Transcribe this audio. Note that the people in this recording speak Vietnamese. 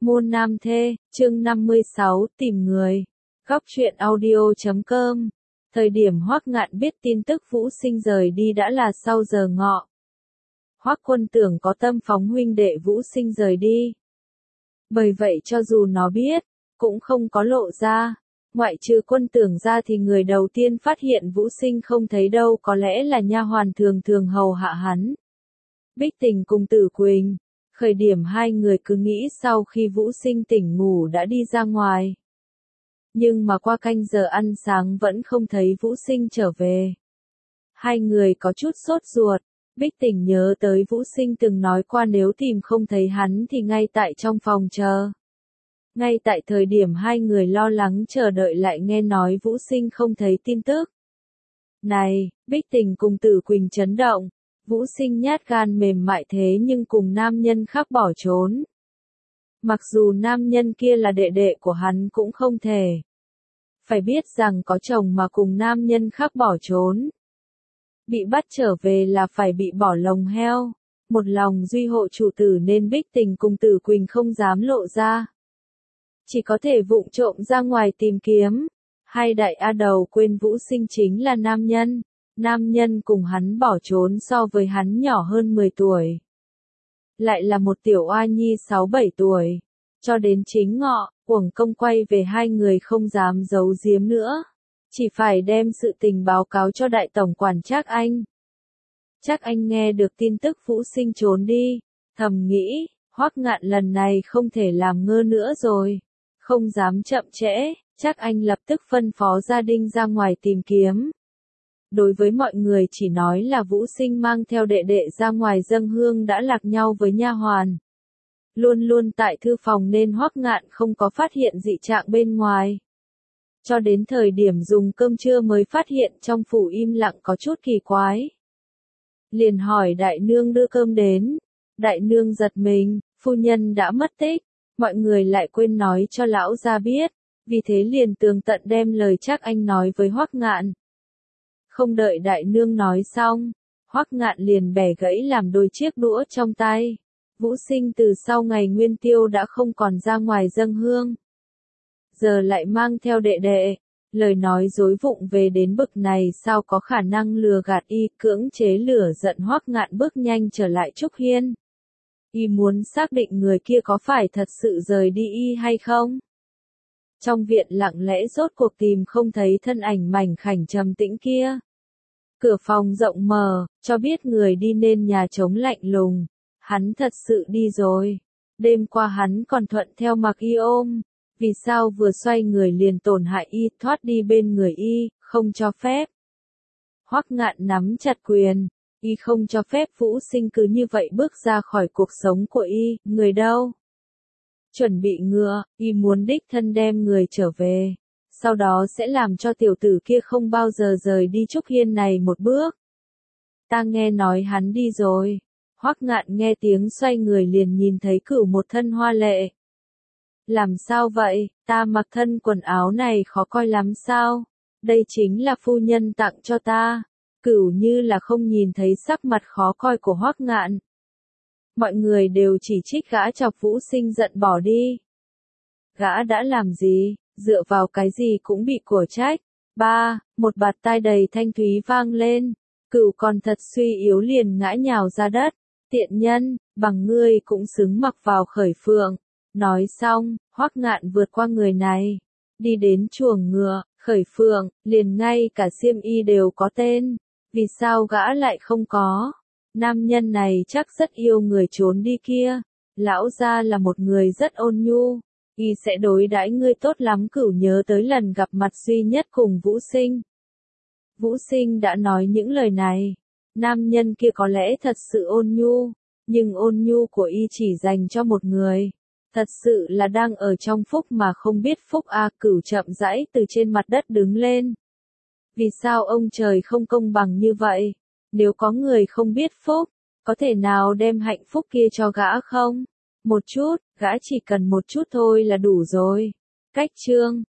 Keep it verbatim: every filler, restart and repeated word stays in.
Môn nam thê, chương năm mươi sáu, tìm người. Góc truyện audio chấm com. Thời điểm Hoắc Ngạn biết tin tức Vũ Sinh rời đi đã là sau giờ ngọ. Hoắc Quân tưởng có tâm phóng huynh đệ Vũ Sinh rời đi. Bởi vậy cho dù nó biết, cũng không có lộ ra. Ngoại trừ Quân tưởng ra thì người đầu tiên phát hiện Vũ Sinh không thấy đâu có lẽ là nha hoàn thường thường hầu hạ hắn. Bích Tình cùng Tử Quỳnh. Khởi điểm hai người cứ nghĩ sau khi Vũ Sinh tỉnh ngủ đã đi ra ngoài. Nhưng mà qua canh giờ ăn sáng vẫn không thấy Vũ Sinh trở về. Hai người có chút sốt ruột, Bích Tình nhớ tới Vũ Sinh từng nói qua nếu tìm không thấy hắn thì ngay tại trong phòng chờ. Ngay tại thời điểm hai người lo lắng chờ đợi lại nghe nói Vũ Sinh không thấy tin tức. Này, Bích Tình cùng Tử Quỳnh chấn động. Vũ Sinh nhát gan mềm mại thế nhưng cùng nam nhân khác bỏ trốn. Mặc dù nam nhân kia là đệ đệ của hắn cũng không thể. Phải biết rằng có chồng mà cùng nam nhân khác bỏ trốn. Bị bắt trở về là phải bị bỏ lồng heo. Một lòng duy hộ chủ tử nên Bích Tình cùng Tử Quỳnh không dám lộ ra. Chỉ có thể vụng trộm ra ngoài tìm kiếm. Hai đại a đầu quên Vũ Sinh chính là nam nhân. Nam nhân cùng hắn bỏ trốn so với hắn nhỏ hơn mười tuổi. Lại là một tiểu oa nhi sáu bảy tuổi. Cho đến chính ngọ, uổng công quay về hai người không dám giấu giếm nữa. Chỉ phải đem sự tình báo cáo cho đại tổng quản Trác Anh. Trác Anh nghe được tin tức Vũ Sinh trốn đi. Thầm nghĩ, Hoắc Ngạn lần này không thể làm ngơ nữa rồi. Không dám chậm trễ, Trác Anh lập tức phân phó gia đình ra ngoài tìm kiếm. Đối với mọi người chỉ nói là Vũ Sinh mang theo đệ đệ ra ngoài dâng hương đã lạc nhau với nha hoàn. Luôn luôn tại thư phòng nên Hoắc Ngạn không có phát hiện dị trạng bên ngoài. Cho đến thời điểm dùng cơm trưa mới phát hiện trong phủ im lặng có chút kỳ quái. Liền hỏi đại nương đưa cơm đến. Đại nương giật mình, phu nhân đã mất tích. Mọi người lại quên nói cho lão gia biết. Vì thế liền tường tận đem lời Trác Anh nói với Hoắc Ngạn. Không đợi đại nương nói xong, Hoắc Ngạn liền bẻ gãy làm đôi chiếc đũa trong tay. Vũ Sinh từ sau ngày nguyên tiêu đã không còn ra ngoài dâng hương. Giờ lại mang theo đệ đệ, lời nói dối vụng về đến bực này sao có khả năng lừa gạt y, cưỡng chế lửa giận Hoắc Ngạn bước nhanh trở lại Trúc Hiên. Y muốn xác định người kia có phải thật sự rời đi y hay không. Trong viện lặng lẽ rốt cuộc tìm không thấy thân ảnh mảnh khảnh trầm tĩnh kia. Cửa phòng rộng mở, cho biết người đi nên nhà trống lạnh lùng. Hắn thật sự đi rồi. Đêm qua hắn còn thuận theo mặc y ôm. Vì sao vừa xoay người liền tổn hại y, thoát đi bên người y, không cho phép. Hoắc Ngạn nắm chặt quyền. Y không cho phép Vũ Sinh cứ như vậy bước ra khỏi cuộc sống của y, người đâu? Chuẩn bị ngựa, y muốn đích thân đem người trở về. Sau đó sẽ làm cho tiểu tử kia không bao giờ rời đi Trúc Hiên này một bước. Ta nghe nói hắn đi rồi. Hoắc Ngạn nghe tiếng xoay người liền nhìn thấy Cửu một thân hoa lệ. Làm sao vậy, ta mặc thân quần áo này khó coi lắm sao? Đây chính là phu nhân tặng cho ta. Cửu như là không nhìn thấy sắc mặt khó coi của Hoắc Ngạn. Mọi người đều chỉ trích gã chọc Vũ Sinh giận bỏ đi. Gã đã làm gì, dựa vào cái gì cũng bị của trách. Ba, một bạt tai đầy thanh thúy vang lên. Cửu còn thật suy yếu liền ngã nhào ra đất. Tiện nhân, bằng ngươi cũng xứng mặc vào khởi phượng. Nói xong, Hoắc Ngạn vượt qua người này. Đi đến chuồng ngựa, khởi phượng, liền ngay cả xiêm y đều có tên. Vì sao gã lại không có? Nam nhân này chắc rất yêu người trốn đi kia. Lão gia là một người rất ôn nhu. Y sẽ đối đãi ngươi tốt lắm. Cửu nhớ tới lần gặp mặt duy nhất cùng Vũ Sinh. Vũ Sinh đã nói những lời này. Nam nhân kia có lẽ thật sự ôn nhu. Nhưng ôn nhu của y chỉ dành cho một người. Thật sự là đang ở trong phúc mà không biết phúc a. Cửu chậm rãi từ trên mặt đất đứng lên. Vì sao ông trời không công bằng như vậy? Nếu có người không biết phúc, có thể nào đem hạnh phúc kia cho gã không? Một chút, gã chỉ cần một chút thôi là đủ rồi. Cách chương